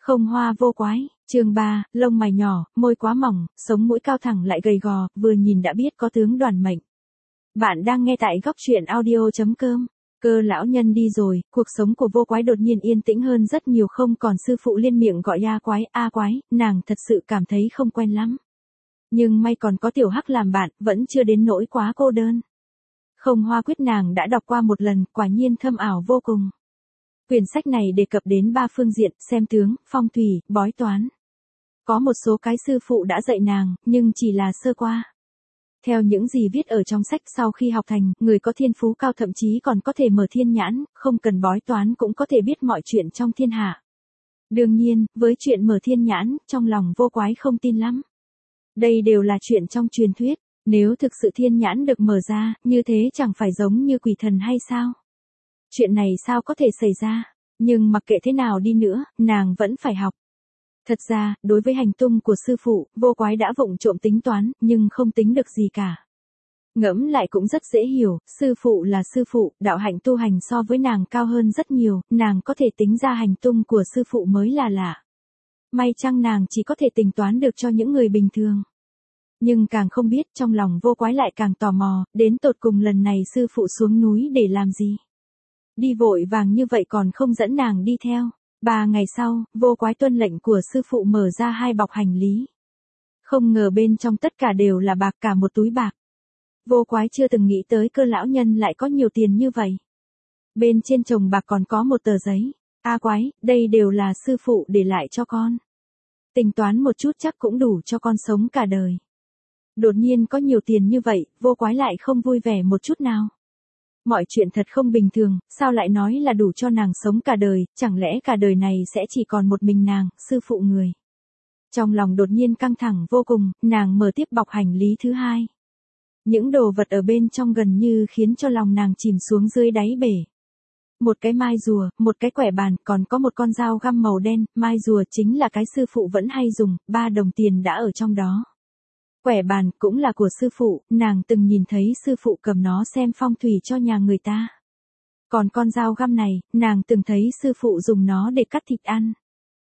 Không hoa vô quái, chương 3, lông mày nhỏ, môi quá mỏng, sống mũi cao thẳng lại gầy gò, vừa nhìn đã biết có tướng đoàn mệnh. Bạn đang nghe tại góc truyện audio.com. Cơ lão nhân đi rồi, cuộc sống của vô quái đột nhiên yên tĩnh hơn rất nhiều, không còn sư phụ liên miệng gọi a quái, nàng thật sự cảm thấy không quen lắm. Nhưng may còn có tiểu hắc làm bạn, vẫn chưa đến nỗi quá cô đơn. Không hoa quyết nàng đã đọc qua một lần, quả nhiên thâm ảo vô cùng. Quyển sách này đề cập đến 3 phương diện, xem tướng, phong thủy, bói toán. Có một số cái sư phụ đã dạy nàng, nhưng chỉ là sơ qua. Theo những gì viết ở trong sách, sau khi học thành, người có thiên phú cao thậm chí còn có thể mở thiên nhãn, không cần bói toán cũng có thể biết mọi chuyện trong thiên hạ. Đương nhiên, với chuyện mở thiên nhãn, trong lòng vô quái không tin lắm. Đây đều là chuyện trong truyền thuyết, nếu thực sự thiên nhãn được mở ra, như thế chẳng phải giống như quỷ thần hay sao? Chuyện này sao có thể xảy ra, nhưng mặc kệ thế nào đi nữa, nàng vẫn phải học. Thật ra, đối với hành tung của sư phụ, vô quái đã vụng trộm tính toán, nhưng không tính được gì cả. Ngẫm lại cũng rất dễ hiểu, sư phụ là sư phụ, đạo hạnh tu hành so với nàng cao hơn rất nhiều, nàng có thể tính ra hành tung của sư phụ mới là lạ. May chăng nàng chỉ có thể tính toán được cho những người bình thường. Nhưng càng không biết, trong lòng vô quái lại càng tò mò, đến tột cùng lần này sư phụ xuống núi để làm gì. Đi vội vàng như vậy còn không dẫn nàng đi theo. 3 ngày sau, vô quái tuân lệnh của sư phụ mở ra 2 bọc hành lý. Không ngờ bên trong tất cả đều là bạc, cả một túi bạc. Vô quái chưa từng nghĩ tới Cơ lão nhân lại có nhiều tiền như vậy. Bên trên chồng bạc còn có một tờ giấy. Quái, đây đều là sư phụ để lại cho con. Tính toán một chút chắc cũng đủ cho con sống cả đời. Đột nhiên có nhiều tiền như vậy, vô quái lại không vui vẻ một chút nào. Mọi chuyện thật không bình thường, sao lại nói là đủ cho nàng sống cả đời, chẳng lẽ cả đời này sẽ chỉ còn một mình nàng, sư phụ người. Trong lòng đột nhiên căng thẳng vô cùng, nàng mở tiếp bọc hành lý thứ 2. Những đồ vật ở bên trong gần như khiến cho lòng nàng chìm xuống dưới đáy bể. Một cái mai rùa, một cái quẻ bàn, còn có một con dao găm màu đen, mai rùa chính là cái sư phụ vẫn hay dùng, 3 đồng tiền đã ở trong đó. Quẻ bàn cũng là của sư phụ, nàng từng nhìn thấy sư phụ cầm nó xem phong thủy cho nhà người ta. Còn con dao găm này, nàng từng thấy sư phụ dùng nó để cắt thịt ăn.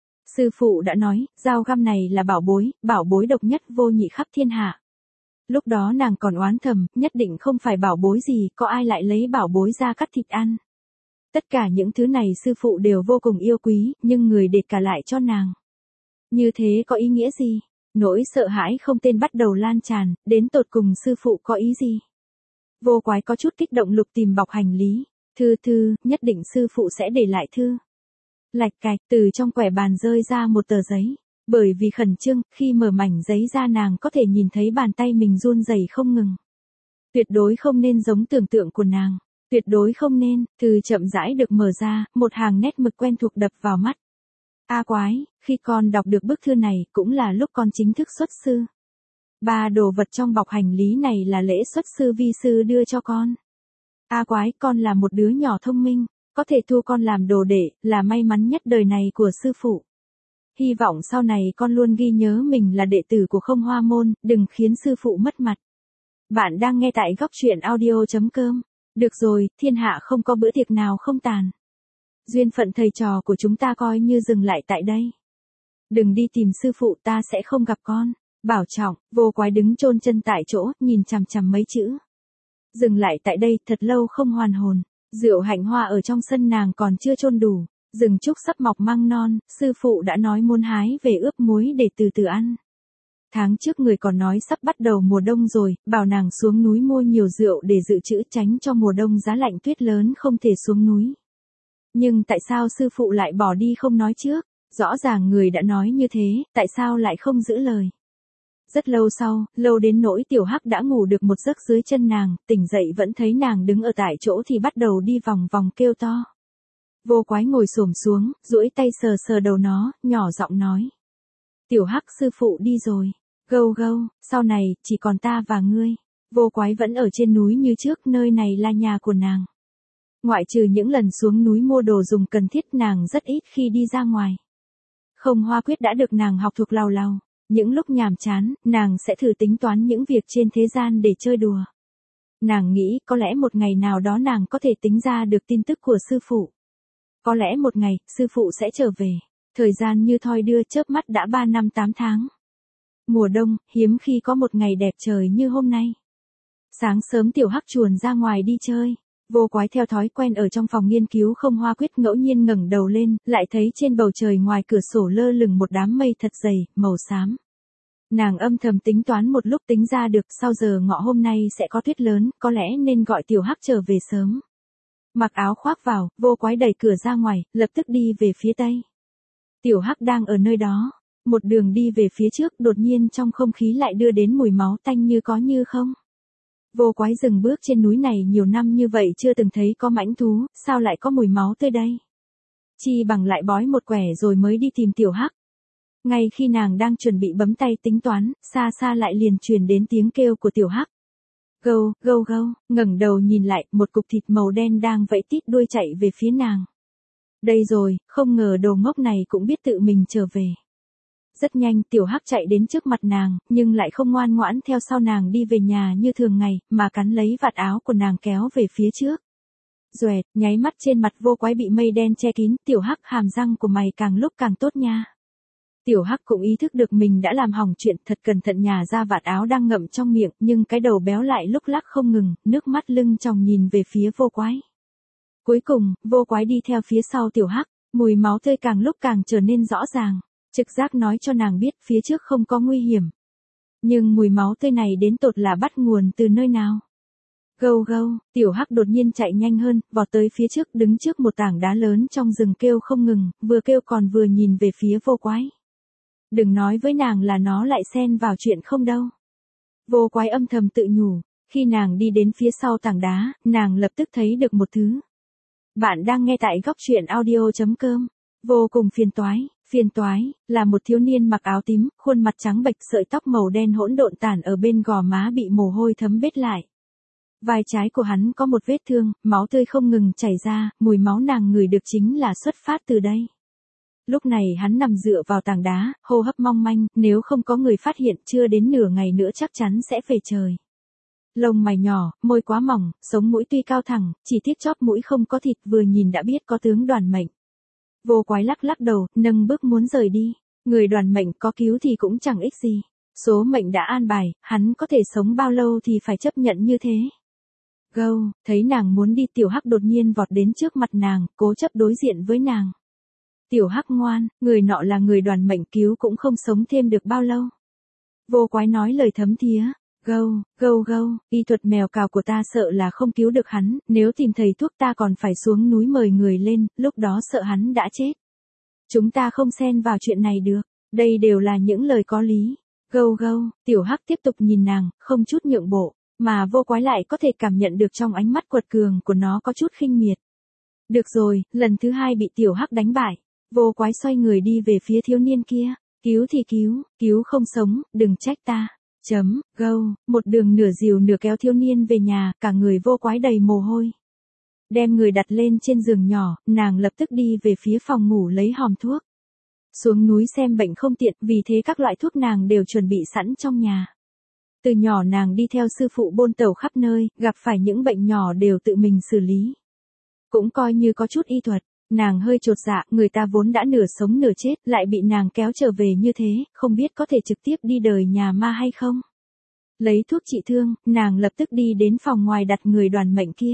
Sư phụ đã nói, dao găm này là bảo bối độc nhất vô nhị khắp thiên hạ. Lúc đó nàng còn oán thầm, nhất định không phải bảo bối gì, có ai lại lấy bảo bối ra cắt thịt ăn. Tất cả những thứ này sư phụ đều vô cùng yêu quý, nhưng người để cả lại cho nàng. Như thế có ý nghĩa gì? Nỗi sợ hãi không tên bắt đầu lan tràn, đến tột cùng sư phụ có ý gì? Vô quái có chút kích động lục tìm bọc hành lý. Thư, nhất định sư phụ sẽ để lại thư. Lạch cạch, từ trong quẻ bàn rơi ra một tờ giấy. Bởi vì khẩn trương, khi mở mảnh giấy ra nàng có thể nhìn thấy bàn tay mình run rẩy không ngừng. Tuyệt đối không nên giống tưởng tượng của nàng. Tuyệt đối không nên, thư chậm rãi được mở ra, một hàng nét mực quen thuộc đập vào mắt. Quái, khi con đọc được bức thư này cũng là lúc con chính thức xuất sư. 3 đồ vật trong bọc hành lý này là lễ xuất sư vi sư đưa cho con. Quái, con là một đứa nhỏ thông minh, có thể thu con làm đồ đệ, là may mắn nhất đời này của sư phụ. Hy vọng sau này con luôn ghi nhớ mình là đệ tử của Không Hoa Môn, đừng khiến sư phụ mất mặt. Bạn đang nghe tại góc truyện audio.com. Được rồi, thiên hạ không có bữa tiệc nào không tàn. Duyên phận thầy trò của chúng ta coi như dừng lại tại đây. Đừng đi tìm sư phụ, ta sẽ không gặp con. Bảo trọng. Vô quái đứng chôn chân tại chỗ, nhìn chằm chằm mấy chữ. Dừng lại tại đây, thật lâu không hoàn hồn. Rượu hạnh hoa ở trong sân nàng còn chưa chôn đủ. Rừng trúc sắp mọc măng non, sư phụ đã nói muốn hái về ướp muối để từ từ ăn. Tháng trước người còn nói sắp bắt đầu mùa đông rồi, bảo nàng xuống núi mua nhiều rượu để dự trữ tránh cho mùa đông giá lạnh tuyết lớn không thể xuống núi. Nhưng tại sao sư phụ lại bỏ đi không nói trước? Rõ ràng người đã nói như thế, tại sao lại không giữ lời? Rất lâu sau, lâu đến nỗi tiểu hắc đã ngủ được một giấc dưới chân nàng, tỉnh dậy vẫn thấy nàng đứng ở tại chỗ thì bắt đầu đi vòng vòng kêu to. Vô quái ngồi xổm xuống, duỗi tay sờ sờ đầu nó, nhỏ giọng nói. Tiểu hắc, sư phụ đi rồi. Gâu, sau này, chỉ còn ta và ngươi. Vô quái vẫn ở trên núi như trước, nơi này là nhà của nàng. Ngoại trừ những lần xuống núi mua đồ dùng cần thiết, nàng rất ít khi đi ra ngoài. Không hoa quyết đã được nàng học thuộc lào lào. Những lúc nhàm chán, nàng sẽ thử tính toán những việc trên thế gian để chơi đùa. Nàng nghĩ có lẽ một ngày nào đó nàng có thể tính ra được tin tức của sư phụ. Có lẽ một ngày, sư phụ sẽ trở về. Thời gian như thoi đưa, chớp mắt đã 3 năm 8 tháng. Mùa đông, hiếm khi có một ngày đẹp trời như hôm nay. Sáng sớm Tiểu Hắc chuồn ra ngoài đi chơi. Vô Quái theo thói quen ở trong phòng nghiên cứu không hoa quyết ngẫu nhiên ngẩng đầu lên, lại thấy trên bầu trời ngoài cửa sổ lơ lửng một đám mây thật dày, màu xám. Nàng âm thầm tính toán một lúc tính ra được sau giờ ngọ hôm nay sẽ có tuyết lớn, có lẽ nên gọi Tiểu Hắc trở về sớm. Mặc áo khoác vào, Vô Quái đẩy cửa ra ngoài, lập tức đi về phía tây. Tiểu Hắc đang ở nơi đó. Một đường đi về phía trước, đột nhiên trong không khí lại đưa đến mùi máu tanh như có như không. Vô Quái dừng bước trên núi này nhiều năm như vậy chưa từng thấy có mãnh thú, sao lại có mùi máu tươi đây? Chi bằng lại bói một quẻ rồi mới đi tìm Tiểu Hắc. Ngay khi nàng đang chuẩn bị bấm tay tính toán, xa xa lại liền truyền đến tiếng kêu của Tiểu Hắc. Gâu, gâu gâu, ngẩng đầu nhìn lại, một cục thịt màu đen đang vẫy tít đuôi chạy về phía nàng. Đây rồi, không ngờ đồ ngốc này cũng biết tự mình trở về. Rất nhanh Tiểu Hắc chạy đến trước mặt nàng, nhưng lại không ngoan ngoãn theo sau nàng đi về nhà như thường ngày, mà cắn lấy vạt áo của nàng kéo về phía trước. Doẹt, nháy mắt trên mặt Vô Quái bị mây đen che kín, Tiểu Hắc hàm răng của mày càng lúc càng tốt nha. Tiểu Hắc cũng ý thức được mình đã làm hỏng chuyện, thật cẩn thận nhả ra vạt áo đang ngậm trong miệng, nhưng cái đầu béo lại lúc lắc không ngừng, nước mắt lưng tròng nhìn về phía Vô Quái. Cuối cùng, Vô Quái đi theo phía sau Tiểu Hắc, mùi máu tươi càng lúc càng trở nên rõ ràng. Trực giác nói cho nàng biết phía trước không có nguy hiểm. Nhưng mùi máu tươi này đến tột là bắt nguồn từ nơi nào? Gâu gâu, Tiểu Hắc đột nhiên chạy nhanh hơn, vọt tới phía trước đứng trước một tảng đá lớn trong rừng kêu không ngừng, vừa kêu còn vừa nhìn về phía Vô Quái. Đừng nói với nàng là nó lại xen vào chuyện không đâu. Vô Quái âm thầm tự nhủ, khi nàng đi đến phía sau tảng đá, nàng lập tức thấy được một thứ. Bạn đang nghe tại góc truyện audio.com. Vô cùng phiền toái, là một thiếu niên mặc áo tím, khuôn mặt trắng bệch, sợi tóc màu đen hỗn độn tản ở bên gò má bị mồ hôi thấm bết lại. Vai trái của hắn có một vết thương, máu tươi không ngừng chảy ra, mùi máu nàng ngửi được chính là xuất phát từ đây. Lúc này hắn nằm dựa vào tảng đá, hô hấp mong manh, nếu không có người phát hiện chưa đến nửa ngày nữa chắc chắn sẽ về trời. Lông mày nhỏ, môi quá mỏng, sống mũi tuy cao thẳng, chỉ tiếc chóp mũi không có thịt, vừa nhìn đã biết có tướng Đoàn Mệnh. Vô Quái lắc lắc đầu, nâng bước muốn rời đi. Người Đoàn Mệnh có cứu thì cũng chẳng ích gì. Số mệnh đã an bài, hắn có thể sống bao lâu thì phải chấp nhận như thế. Gâu, thấy nàng muốn đi, Tiểu Hắc đột nhiên vọt đến trước mặt nàng, cố chấp đối diện với nàng. Tiểu Hắc ngoan, người nọ là người Đoàn Mệnh cứu cũng không sống thêm được bao lâu. Vô Quái nói lời thấm thía. Gâu, gâu gâu, y thuật mèo cào của ta sợ là không cứu được hắn, nếu tìm thầy thuốc ta còn phải xuống núi mời người lên, lúc đó sợ hắn đã chết. Chúng ta không xen vào chuyện này được, đây đều là những lời có lý. Gâu gâu, Tiểu Hắc tiếp tục nhìn nàng, không chút nhượng bộ, mà Vô Quái lại có thể cảm nhận được trong ánh mắt quật cường của nó có chút khinh miệt. Được rồi, lần thứ hai bị Tiểu Hắc đánh bại, Vô Quái xoay người đi về phía thiếu niên kia, cứu thì cứu không sống, đừng trách ta. Gâu, một đường nửa dìu nửa kéo thiếu niên về nhà, cả người Vô Quái đầy mồ hôi. Đem người đặt lên trên giường nhỏ, nàng lập tức đi về phía phòng ngủ lấy hòm thuốc. Xuống núi xem bệnh không tiện, vì thế các loại thuốc nàng đều chuẩn bị sẵn trong nhà. Từ nhỏ nàng đi theo sư phụ bôn tẩu khắp nơi, gặp phải những bệnh nhỏ đều tự mình xử lý. Cũng coi như có chút y thuật. Nàng hơi chột dạ, người ta vốn đã nửa sống nửa chết, lại bị nàng kéo trở về như thế, không biết có thể trực tiếp đi đời nhà ma hay không. Lấy thuốc trị thương, nàng lập tức đi đến phòng ngoài đặt người Đoàn Mệnh kia.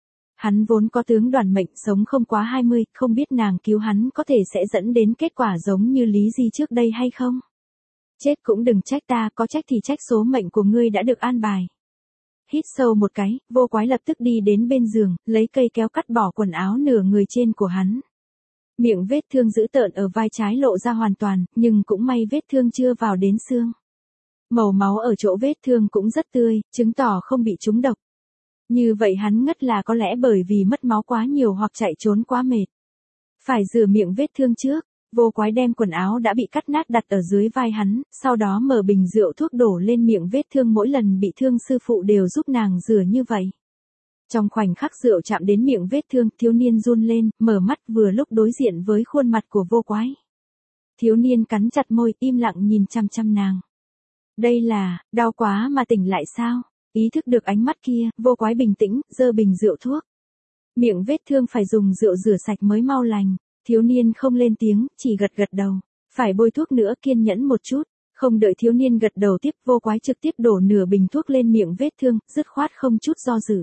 Hắn vốn có tướng Đoàn Mệnh sống không quá 20, không biết nàng cứu hắn có thể sẽ dẫn đến kết quả giống như Lý Di trước đây hay không. Chết cũng đừng trách ta, có trách thì trách số mệnh của ngươi đã được an bài. Hít sâu một cái, Vô Quái lập tức đi đến bên giường, lấy cây kéo cắt bỏ quần áo nửa người trên của hắn. Miệng vết thương dữ tợn ở vai trái lộ ra hoàn toàn, nhưng cũng may vết thương chưa vào đến xương. Màu máu ở chỗ vết thương cũng rất tươi, chứng tỏ không bị trúng độc. Như vậy hắn ngất là có lẽ bởi vì mất máu quá nhiều hoặc chạy trốn quá mệt. Phải rửa miệng vết thương trước. Vô Quái đem quần áo đã bị cắt nát đặt ở dưới vai hắn, sau đó mở bình rượu thuốc đổ lên miệng vết thương, mỗi lần bị thương sư phụ đều giúp nàng rửa như vậy. Trong khoảnh khắc rượu chạm đến miệng vết thương, thiếu niên run lên, mở mắt vừa lúc đối diện với khuôn mặt của Vô Quái. Thiếu niên cắn chặt môi, im lặng nhìn chăm chăm nàng. Đây là, đau quá mà tỉnh lại sao? Ý thức được ánh mắt kia, Vô Quái bình tĩnh, giơ bình rượu thuốc. Miệng vết thương phải dùng rượu rửa sạch mới mau lành. Thiếu niên không lên tiếng, chỉ gật gật đầu. Phải bôi thuốc nữa, kiên nhẫn một chút. Không đợi thiếu niên gật đầu tiếp, Vô Quái trực tiếp đổ nửa bình thuốc lên miệng vết thương, dứt khoát không chút do dự.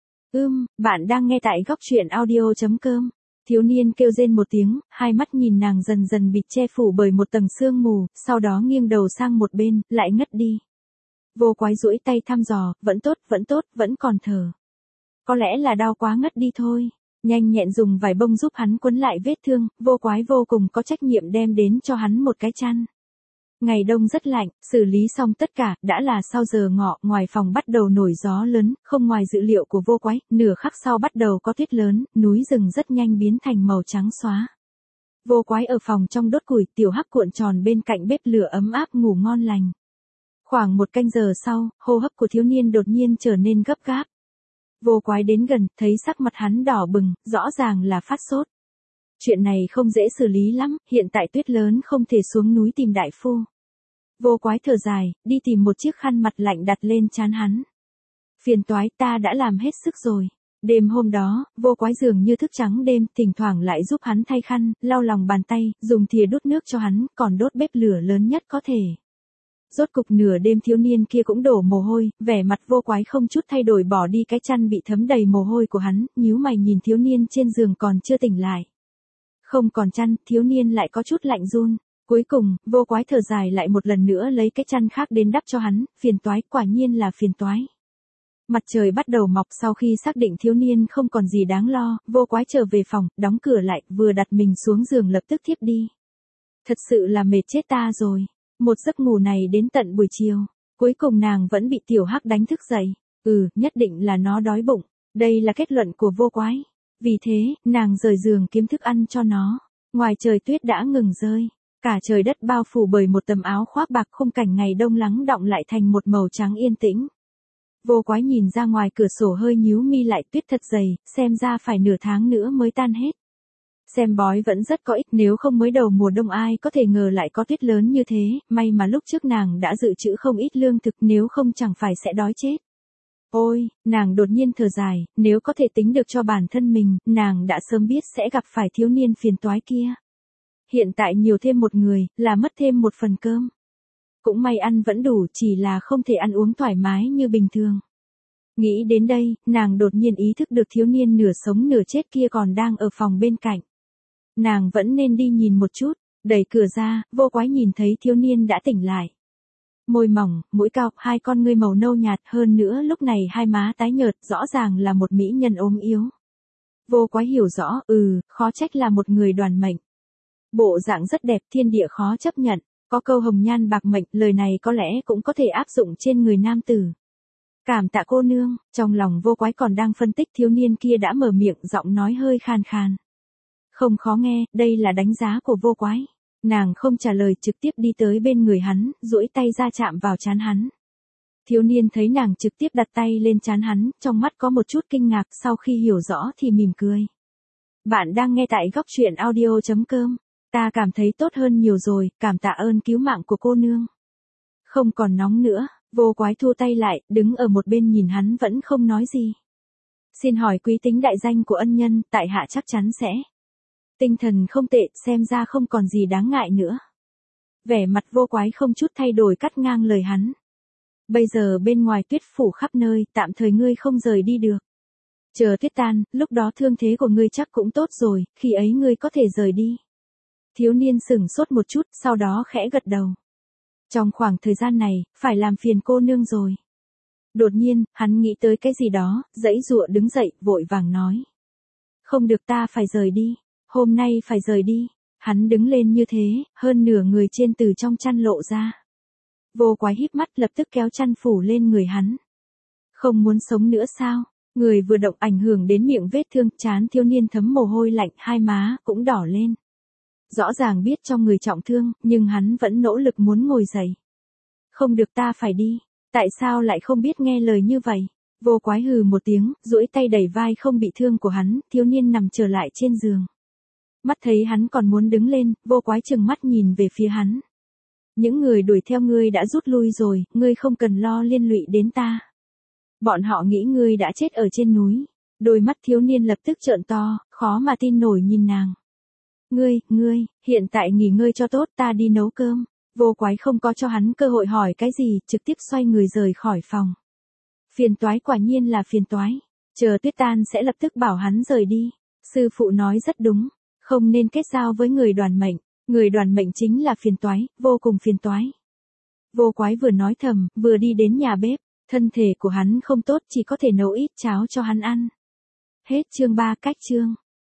Bạn đang nghe tại góc truyện audio.com. Thiếu niên kêu rên một tiếng, hai mắt nhìn nàng dần dần bị che phủ bởi một tầng sương mù, sau đó nghiêng đầu sang một bên, lại ngất đi. Vô Quái duỗi tay thăm dò, vẫn tốt, vẫn còn thở. Có lẽ là đau quá ngất đi thôi. Nhanh nhẹn dùng vải bông giúp hắn quấn lại vết thương, Vô Quái vô cùng có trách nhiệm đem đến cho hắn một cái chăn. Ngày đông rất lạnh, xử lý xong tất cả, đã là sau giờ ngọ, ngoài phòng bắt đầu nổi gió lớn, không ngoài dự liệu của Vô Quái, nửa khắc sau bắt đầu có tuyết lớn, núi rừng rất nhanh biến thành màu trắng xóa. Vô Quái ở phòng trong đốt củi, Tiểu Hắc cuộn tròn bên cạnh bếp lửa ấm áp ngủ ngon lành. Khoảng một canh giờ sau, hô hấp của thiếu niên đột nhiên trở nên gấp gáp. Vô Quái đến gần, thấy sắc mặt hắn đỏ bừng, rõ ràng là phát sốt. Chuyện này không dễ xử lý lắm, hiện tại tuyết lớn không thể xuống núi tìm đại phu. Vô Quái thở dài, đi tìm một chiếc khăn mặt lạnh đặt lên trán hắn. Phiền toái, ta đã làm hết sức rồi. Đêm hôm đó, Vô Quái dường như thức trắng đêm, thỉnh thoảng lại giúp hắn thay khăn, lau lòng bàn tay, dùng thìa đút nước cho hắn, còn đốt bếp lửa lớn nhất có thể. Rốt cục nửa đêm thiếu niên kia cũng đổ mồ hôi, vẻ mặt Vô Quái không chút thay đổi bỏ đi cái chăn bị thấm đầy mồ hôi của hắn, nhíu mày nhìn thiếu niên trên giường còn chưa tỉnh lại. Không còn chăn, thiếu niên lại có chút lạnh run. Cuối cùng, Vô Quái thở dài lại một lần nữa lấy cái chăn khác đến đắp cho hắn, phiền toái, quả nhiên là phiền toái. Mặt trời bắt đầu mọc sau khi xác định thiếu niên không còn gì đáng lo, Vô Quái trở về phòng, đóng cửa lại, vừa đặt mình xuống giường lập tức thiếp đi. Thật sự là mệt chết ta rồi. Một giấc ngủ này đến tận buổi chiều, cuối cùng nàng vẫn bị Tiểu Hắc đánh thức dậy. Nhất định là nó đói bụng. Đây là kết luận của Vô Quái. Vì thế, nàng rời giường kiếm thức ăn cho nó. Ngoài trời tuyết đã ngừng rơi. Cả trời đất bao phủ bởi một tấm áo khoác bạc, khung cảnh ngày đông lắng đọng lại thành một màu trắng yên tĩnh. Vô Quái nhìn ra ngoài cửa sổ hơi nhíu mi lại, tuyết thật dày, xem ra phải nửa tháng nữa mới tan hết. Xem bói vẫn rất có ích, nếu không mới đầu mùa đông ai có thể ngờ lại có tuyết lớn như thế, may mà lúc trước nàng đã dự trữ không ít lương thực, nếu không chẳng phải sẽ đói chết. Ôi, nàng đột nhiên thở dài, nếu có thể tính được cho bản thân mình, nàng đã sớm biết sẽ gặp phải thiếu niên phiền toái kia. Hiện tại nhiều thêm một người, là mất thêm một phần cơm. Cũng may ăn vẫn đủ, chỉ là không thể ăn uống thoải mái như bình thường. Nghĩ đến đây, nàng đột nhiên ý thức được thiếu niên nửa sống nửa chết kia còn đang ở phòng bên cạnh. Nàng vẫn nên đi nhìn một chút, đẩy cửa ra, Vô Quái nhìn thấy thiếu niên đã tỉnh lại. Môi mỏng, mũi cao, hai con ngươi màu nâu nhạt, hơn nữa lúc này hai má tái nhợt, rõ ràng là một mỹ nhân ốm yếu. Vô Quái hiểu rõ, khó trách là một người đoàn mệnh. Bộ dạng rất đẹp, thiên địa khó chấp nhận, có câu hồng nhan bạc mệnh, lời này có lẽ cũng có thể áp dụng trên người nam tử. Cảm tạ cô nương, trong lòng Vô Quái còn đang phân tích, thiếu niên kia đã mở miệng, giọng nói hơi khàn khàn. Không khó nghe, đây là đánh giá của Vô Quái. Nàng không trả lời, trực tiếp đi tới bên người hắn, duỗi tay ra chạm vào trán hắn. Thiếu niên thấy nàng trực tiếp đặt tay lên trán hắn, trong mắt có một chút kinh ngạc, sau khi hiểu rõ thì mỉm cười. Bạn đang nghe tại góc truyện audio.com. Ta cảm thấy tốt hơn nhiều rồi, cảm tạ ơn cứu mạng của cô nương. Không còn nóng nữa, Vô Quái thua tay lại, đứng ở một bên nhìn hắn vẫn không nói gì. Xin hỏi quý tính đại danh của ân nhân, tại hạ chắc chắn sẽ. Tinh thần không tệ, xem ra không còn gì đáng ngại nữa. Vẻ mặt Vô Quái không chút thay đổi cắt ngang lời hắn. Bây giờ bên ngoài tuyết phủ khắp nơi, tạm thời ngươi không rời đi được. Chờ tuyết tan, lúc đó thương thế của ngươi chắc cũng tốt rồi, khi ấy ngươi có thể rời đi. Thiếu niên sửng sốt một chút, sau đó khẽ gật đầu. Trong khoảng thời gian này, phải làm phiền cô nương rồi. Đột nhiên, hắn nghĩ tới cái gì đó, giãy giụa đứng dậy, vội vàng nói. Không được, ta phải rời đi. Hôm nay phải rời đi. Hắn đứng lên như thế, hơn nửa người trên từ trong chăn lộ ra. Vô Quái híp mắt lập tức kéo chăn phủ lên người hắn. Không muốn sống nữa sao? Người vừa động ảnh hưởng đến miệng vết thương, trán thiếu niên thấm mồ hôi lạnh, hai má cũng đỏ lên. Rõ ràng biết trong người trọng thương, nhưng hắn vẫn nỗ lực muốn ngồi dậy. Không được, ta phải đi. Tại sao lại không biết nghe lời như vậy? Vô Quái hừ một tiếng, duỗi tay đẩy vai không bị thương của hắn, thiếu niên nằm trở lại trên giường. Mắt thấy hắn còn muốn đứng lên, Vô Quái trừng mắt nhìn về phía hắn. Những người đuổi theo ngươi đã rút lui rồi, ngươi không cần lo liên lụy đến ta. Bọn họ nghĩ ngươi đã chết ở trên núi. Đôi mắt thiếu niên lập tức trợn to, khó mà tin nổi nhìn nàng. Ngươi, hiện tại nghỉ ngơi cho tốt, ta đi nấu cơm. Vô Quái không có cho hắn cơ hội hỏi cái gì, trực tiếp xoay người rời khỏi phòng. Phiền toái, quả nhiên là phiền toái. Chờ tuyết tan sẽ lập tức bảo hắn rời đi. Sư phụ nói rất đúng, không nên kết giao với người đoàn mệnh. Người đoàn mệnh chính là phiền toái, vô cùng phiền toái. Vô Quái vừa nói thầm, vừa đi đến nhà bếp. Thân thể của hắn không tốt, chỉ có thể nấu ít cháo cho hắn ăn. Hết chương 3 cách chương.